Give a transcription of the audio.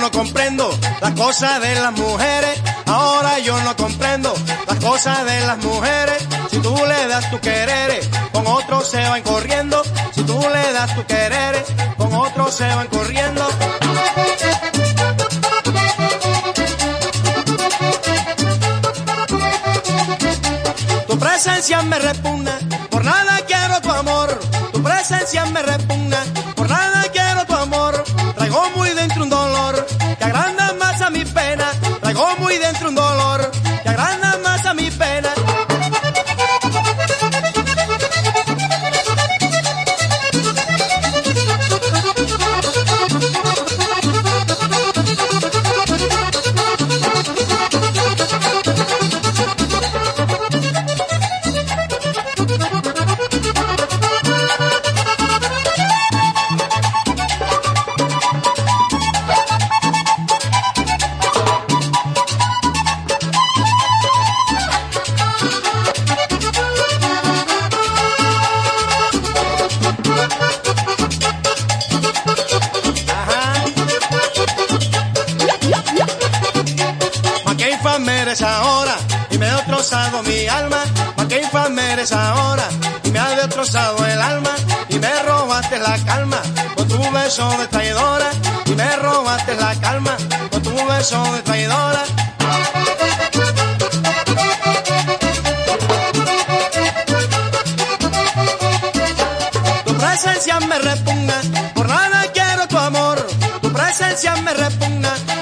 no comprendo las cosas de las mujeres. Ahora yo no comprendo las cosas de las mujeres. Si tú le das tu querer, con otro se van corriendo. Si tú le das tu querer, con otro se van corriendo. Tu presencia me repugna, por nada quiero tu amor. Tu presencia me repugna, por nada quiero tu amor. Traigo muy dentro un dolor que agranda más a mi pena. Traigo muy dentro un dolor que agranda más a mi pena. Infame eres ahora y me ha destrozado mi alma. Más que infame eres ahora y me ha destrozado el alma. Y me robaste la calma con tu beso de traidora. Y me robaste la calma con tu beso de traidora. Tu presencia me repugna, por nada quiero tu amor. Tu presencia me repugna,